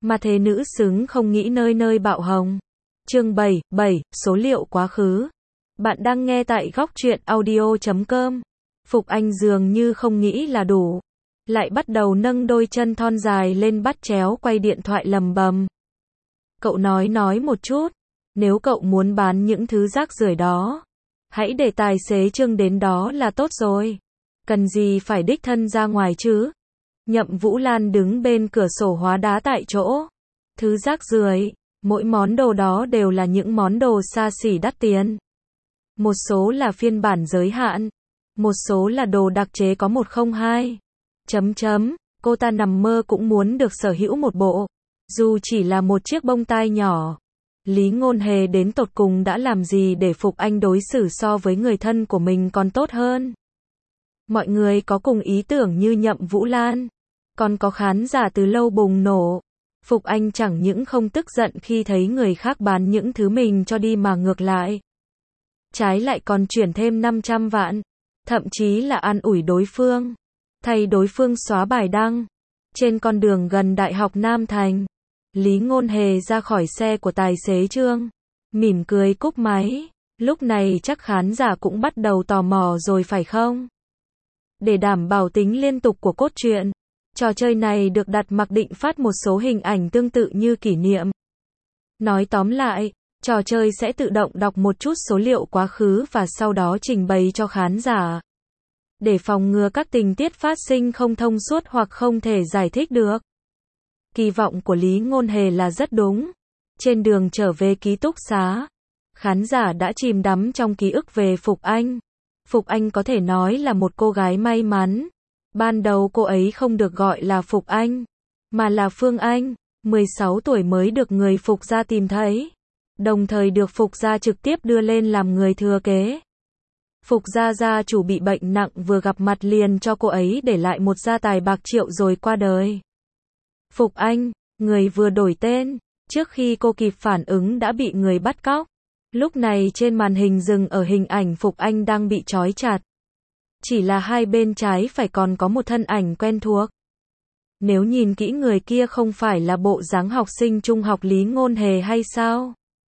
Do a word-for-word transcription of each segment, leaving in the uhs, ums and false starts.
Mà thế nữ xứng không nghĩ nơi nơi bạo hồng. Chương bảy, bảy, số liệu quá khứ. Bạn đang nghe tại góc truyện audio chấm com. Phục Anh dường như không nghĩ là đủ. Lại bắt đầu nâng đôi chân thon dài lên bắt chéo quay điện thoại lầm bầm. Cậu nói nói một chút. Nếu cậu muốn bán những thứ rác rưởi đó, hãy để tài xế Trương đến đó là tốt rồi. Cần gì phải đích thân ra ngoài chứ? Nhậm Vũ Lan đứng bên cửa sổ hóa đá tại chỗ. Thứ rác rưởi, mỗi món đồ đó đều là những món đồ xa xỉ đắt tiền. Một số là phiên bản giới hạn, một số là đồ đặc chế có một không hai. Chấm chấm, cô ta nằm mơ cũng muốn được sở hữu một bộ, dù chỉ là một chiếc bông tai nhỏ. Lý Ngôn Hề đến tột cùng đã làm gì để Phục Anh đối xử so với người thân của mình còn tốt hơn? Mọi người có cùng ý tưởng như Nhậm Vũ Lan, còn có khán giả từ lâu bùng nổ. Phục Anh chẳng những không tức giận khi thấy người khác bán những thứ mình cho đi mà ngược lại, trái lại còn chuyển thêm năm trăm vạn, thậm chí là an ủi đối phương, thay đối phương xóa bài đăng. Trên con đường gần Đại học Nam Thành, Lý Ngôn Hề ra khỏi xe của tài xế Trương, mỉm cười cúp máy. Lúc này chắc khán giả cũng bắt đầu tò mò rồi phải không? Để đảm bảo tính liên tục của cốt truyện, trò chơi này được đặt mặc định phát một số hình ảnh tương tự như kỷ niệm. Nói tóm lại, trò chơi sẽ tự động đọc một chút số liệu quá khứ và sau đó trình bày cho khán giả, để phòng ngừa các tình tiết phát sinh không thông suốt hoặc không thể giải thích được. Kỳ vọng của Lý Ngôn Hề là rất đúng. Trên đường trở về ký túc xá, khán giả đã chìm đắm trong ký ức về Phục Anh. Phục Anh có thể nói là một cô gái may mắn. Ban đầu cô ấy không được gọi là Phục Anh, mà là Phương Anh, mười sáu tuổi mới được người Phục gia tìm thấy, đồng thời được Phục gia trực tiếp đưa lên làm người thừa kế. Phục gia gia chủ bị bệnh nặng, vừa gặp mặt liền cho cô ấy để lại một gia tài bạc triệu rồi qua đời. Phục Anh, người vừa đổi tên, trước khi cô kịp phản ứng đã bị người bắt cóc. Lúc này trên màn hình dừng ở hình ảnh Phục Anh đang bị trói chặt. Chỉ là hai bên trái phải còn có một thân ảnh quen thuộc. Nếu nhìn kỹ người kia không phải là bộ dáng học sinh trung học Lý Ngôn Hề hay sao?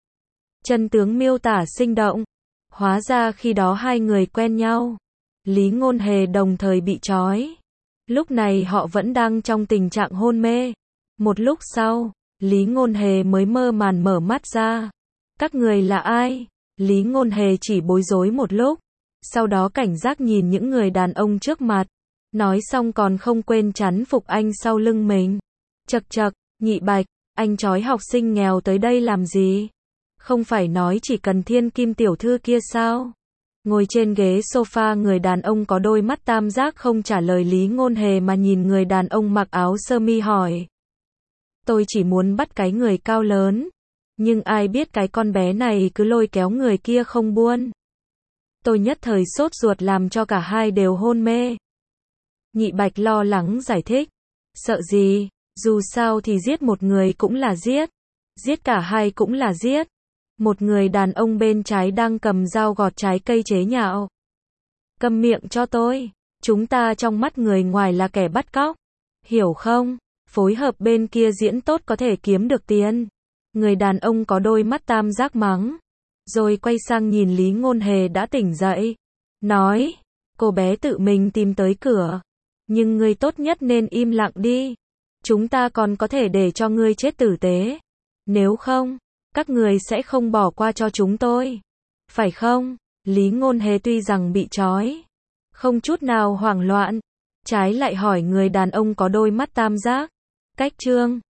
Chân tướng miêu tả sinh động. Hóa ra khi đó hai người quen nhau. Lý Ngôn Hề đồng thời bị trói. Lúc này họ vẫn đang trong tình trạng hôn mê. Một lúc sau, Lý Ngôn Hề mới mơ màn mở mắt ra. Các người là ai? Lý Ngôn Hề chỉ bối rối một lúc, sau đó cảnh giác nhìn những người đàn ông trước mặt. Nói xong còn không quên chắn Phục Anh sau lưng mình. Chậc chậc, Nhị Bạch, anh trói học sinh nghèo tới đây làm gì? Không phải nói chỉ cần thiên kim tiểu thư kia sao? Ngồi trên ghế sofa, người đàn ông có đôi mắt tam giác không trả lời Lý Ngôn Hề mà nhìn người đàn ông mặc áo sơ mi hỏi. Tôi chỉ muốn bắt cái người cao lớn, nhưng ai biết cái con bé này cứ lôi kéo người kia không buông. Tôi nhất thời sốt ruột làm cho cả hai đều hôn mê. Nhị Bạch lo lắng giải thích. Sợ gì, dù sao thì giết một người cũng là giết, giết cả hai cũng là giết. Một người đàn ông bên trái đang cầm dao gọt trái cây chế nhạo. Câm miệng cho tôi, chúng ta trong mắt người ngoài là kẻ bắt cóc, hiểu không? Phối hợp bên kia diễn tốt có thể kiếm được tiền. Người đàn ông có đôi mắt tam giác mắng, rồi quay sang nhìn Lý Ngôn Hề đã tỉnh dậy, nói, cô bé tự mình tìm tới cửa, nhưng ngươi tốt nhất nên im lặng đi, chúng ta còn có thể để cho ngươi chết tử tế, nếu không, các người sẽ không bỏ qua cho chúng tôi, phải không? Lý Ngôn Hề tuy rằng bị trói, không chút nào hoảng loạn, trái lại hỏi người đàn ông có đôi mắt tam giác, cách Trương,